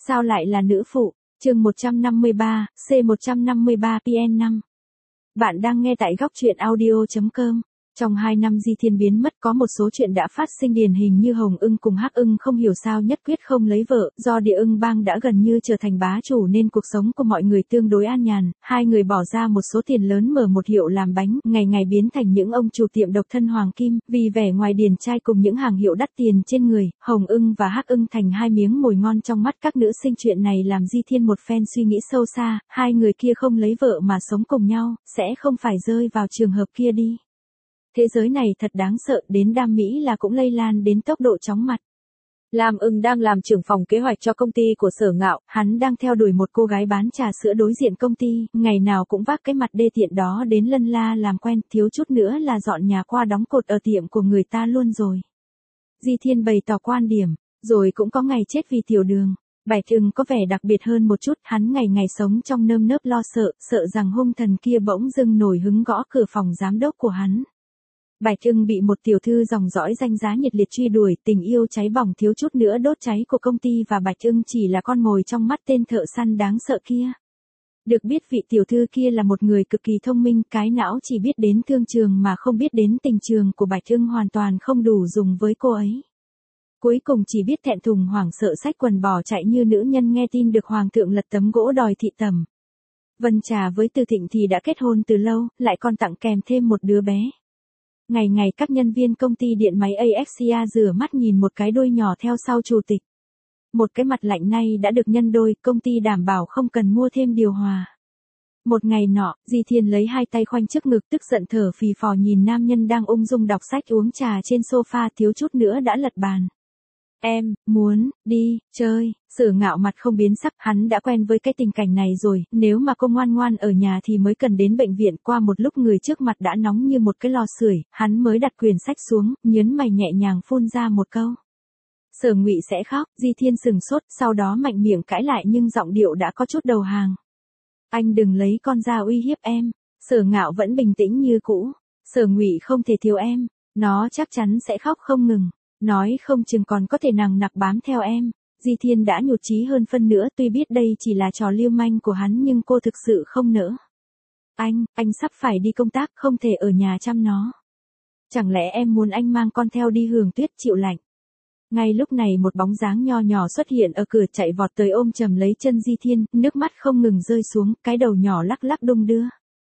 Sao lại là nữ phụ? Chương 153, C153PN5. Bạn đang nghe tại góc truyện audio.com. Trong 2 năm Di Thiên biến mất có một số chuyện đã phát sinh điển hình như Hồng Ưng cùng Hắc Ưng không hiểu sao nhất quyết không lấy vợ, do Địa Ưng Bang đã gần như trở thành bá chủ nên cuộc sống của mọi người tương đối an nhàn, hai người bỏ ra một số tiền lớn mở một hiệu làm bánh, ngày ngày biến thành những ông chủ tiệm độc thân hoàng kim, vì vẻ ngoài điển trai cùng những hàng hiệu đắt tiền trên người, Hồng Ưng và Hắc Ưng thành hai miếng mồi ngon trong mắt các nữ sinh. Chuyện này làm Di Thiên một phen suy nghĩ sâu xa, hai người kia không lấy vợ mà sống cùng nhau, sẽ không phải rơi vào trường hợp kia đi. Thế giới này thật đáng sợ, đến Đam Mỹ là cũng lây lan đến tốc độ chóng mặt. Lam Ưng đang làm trưởng phòng kế hoạch cho công ty của Sở Ngạo, hắn đang theo đuổi một cô gái bán trà sữa đối diện công ty, ngày nào cũng vác cái mặt đê tiện đó đến lân la làm quen, thiếu chút nữa là dọn nhà qua đóng cột ở tiệm của người ta luôn rồi. Di Thiên bày tỏ quan điểm, rồi cũng có ngày chết vì tiểu đường. Bạch Ưng có vẻ đặc biệt hơn một chút, hắn ngày ngày sống trong nơm nớp lo sợ, sợ rằng hung thần kia bỗng dưng nổi hứng gõ cửa phòng giám đốc của hắn. Bạch Ưng bị một tiểu thư dòng dõi danh giá nhiệt liệt truy đuổi, tình yêu cháy bỏng thiếu chút nữa đốt cháy của công ty và Bạch Ưng chỉ là con mồi trong mắt tên thợ săn đáng sợ kia. Được biết vị tiểu thư kia là một người cực kỳ thông minh, cái não chỉ biết đến thương trường mà không biết đến tình trường của Bạch Ưng hoàn toàn không đủ dùng với cô ấy. Cuối cùng chỉ biết thẹn thùng hoảng sợ xách quần bỏ chạy như nữ nhân nghe tin được hoàng thượng lật tấm gỗ đòi thị tẩm. Vân Trà với Từ Thịnh thì đã kết hôn từ lâu, lại còn tặng kèm thêm một đứa bé. Ngày ngày các nhân viên công ty điện máy Axia rửa mắt nhìn một cái đuôi nhỏ theo sau chủ tịch. Một cái mặt lạnh nay đã được nhân đôi, công ty đảm bảo không cần mua thêm điều hòa. Một ngày nọ, Di Thiên lấy hai tay khoanh trước ngực tức giận thở phì phò nhìn nam nhân đang ung dung đọc sách uống trà trên sofa thiếu chút nữa đã lật bàn. Em, muốn, đi, chơi, Sở Ngạo mặt không biến sắc, hắn đã quen với cái tình cảnh này rồi, nếu mà cô ngoan ngoan ở nhà thì mới cần đến bệnh viện. Qua một lúc người trước mặt đã nóng như một cái lò sưởi, hắn mới đặt quyển sách xuống, nhớn mày nhẹ nhàng phun ra một câu. Sở Ngụy sẽ khóc, Di Thiên sừng sốt, sau đó mạnh miệng cãi lại nhưng giọng điệu đã có chút đầu hàng. Anh đừng lấy con ra uy hiếp em. Sở Ngạo vẫn bình tĩnh như cũ. Sở Ngụy không thể thiếu em, nó chắc chắn sẽ khóc không ngừng. Nói không chừng còn có thể nằng nặc bám theo em. Di Thiên đã nhụt chí hơn phân nữa, tuy biết đây chỉ là trò lưu manh của hắn nhưng cô thực sự không nỡ. Anh sắp phải đi công tác, không thể ở nhà chăm nó. Chẳng lẽ em muốn anh mang con theo đi hưởng tuyết chịu lạnh? Ngay lúc này một bóng dáng nho nhỏ xuất hiện ở cửa, chạy vọt tới ôm chầm lấy chân Di Thiên, nước mắt không ngừng rơi xuống, cái đầu nhỏ lắc lắc đung đưa.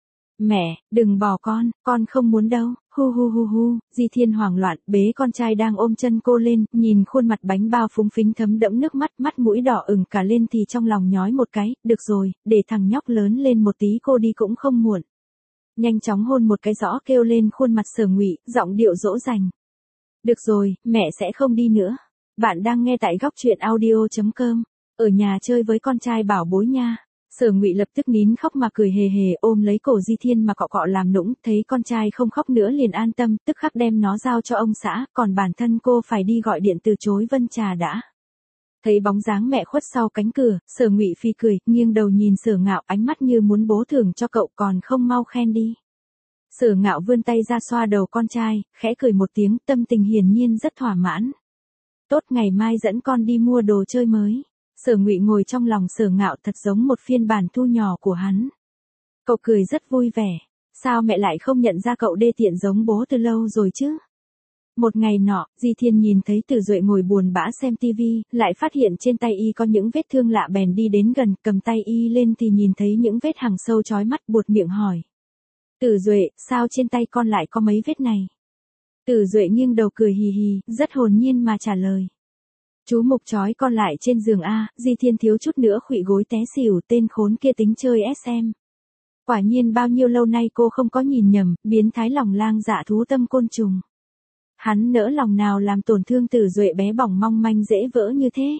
Mẹ, đừng bỏ con không muốn đâu, hu hu hu hu. Di Thiên hoảng loạn, bế con trai đang ôm chân cô lên, nhìn khuôn mặt bánh bao phúng phính thấm đẫm nước mắt, mắt mũi đỏ ửng cả lên thì trong lòng nhói một cái, được rồi, để thằng nhóc lớn lên một tí cô đi cũng không muộn. Nhanh chóng hôn một cái rõ kêu lên khuôn mặt Sở Ngụy, giọng điệu dỗ dành. Được rồi, mẹ sẽ không đi nữa. Bạn đang nghe tại góc truyện audio.com. Ở nhà chơi với con trai bảo bối nha. Sở Ngụy lập tức nín khóc mà cười hề hề ôm lấy cổ Di Thiên mà cọ cọ làm nũng, thấy con trai không khóc nữa liền an tâm, tức khắc đem nó giao cho ông xã, còn bản thân cô phải đi gọi điện từ chối Vân Trà đã. Thấy bóng dáng mẹ khuất sau cánh cửa, Sở Ngụy phi cười, nghiêng đầu nhìn Sở Ngạo, ánh mắt như muốn bố thưởng cho cậu còn không mau khen đi. Sở Ngạo vươn tay ra xoa đầu con trai, khẽ cười một tiếng, tâm tình hiển nhiên rất thỏa mãn. Tốt, ngày mai dẫn con đi mua đồ chơi mới. Sở Ngụy ngồi trong lòng Sở Ngạo thật giống một phiên bản thu nhỏ của hắn. Cậu cười rất vui vẻ. Sao mẹ lại không nhận ra cậu đê tiện giống bố từ lâu rồi chứ? Một ngày nọ, Di Thiên nhìn thấy Từ Duệ ngồi buồn bã xem tivi, lại phát hiện trên tay y có những vết thương lạ bèn đi đến gần, cầm tay y lên thì nhìn thấy những vết hằn sâu chói mắt, buột miệng hỏi. Từ Duệ, sao trên tay con lại có mấy vết này? Từ Duệ nghiêng đầu cười hì hì, rất hồn nhiên mà trả lời. Chú Mục trói con lại trên giường A. Di Thiên thiếu chút nữa khuỵu gối té xỉu, tên khốn kia tính chơi SM. Quả nhiên bao nhiêu lâu nay cô không có nhìn nhầm, biến thái lòng lang dạ thú tâm côn trùng. Hắn nỡ lòng nào làm tổn thương Từ Duệ bé bỏng mong manh dễ vỡ như thế.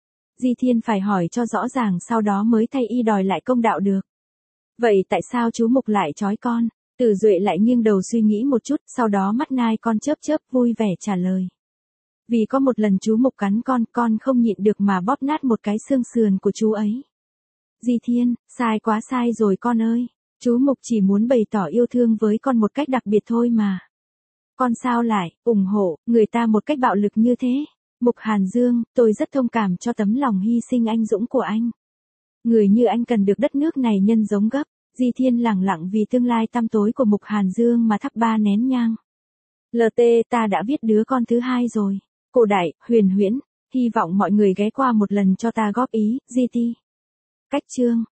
Di Thiên phải hỏi cho rõ ràng sau đó mới thay y đòi lại công đạo được. Vậy tại sao chú Mục lại trói con? Từ Duệ lại nghiêng đầu suy nghĩ một chút, sau đó mắt nai con chớp chớp vui vẻ trả lời. Vì có một lần chú Mục cắn con không nhịn được mà bóp nát một cái xương sườn của chú ấy. Di Thiên, sai quá sai rồi con ơi. Chú Mục chỉ muốn bày tỏ yêu thương với con một cách đặc biệt thôi mà. Con sao lại ủng hộ người ta một cách bạo lực như thế? Mục Hàn Dương, tôi rất thông cảm cho tấm lòng hy sinh anh dũng của anh. Người như anh cần được đất nước này nhân giống gấp. Di Thiên lẳng lặng vì tương lai tăm tối của Mục Hàn Dương mà thắp 3 nén nhang. LT, ta đã viết đứa con thứ 2 rồi. Cổ Đại, Huyền Huyễn, hy vọng mọi người ghé qua một lần cho ta góp ý. GT. Cách chương.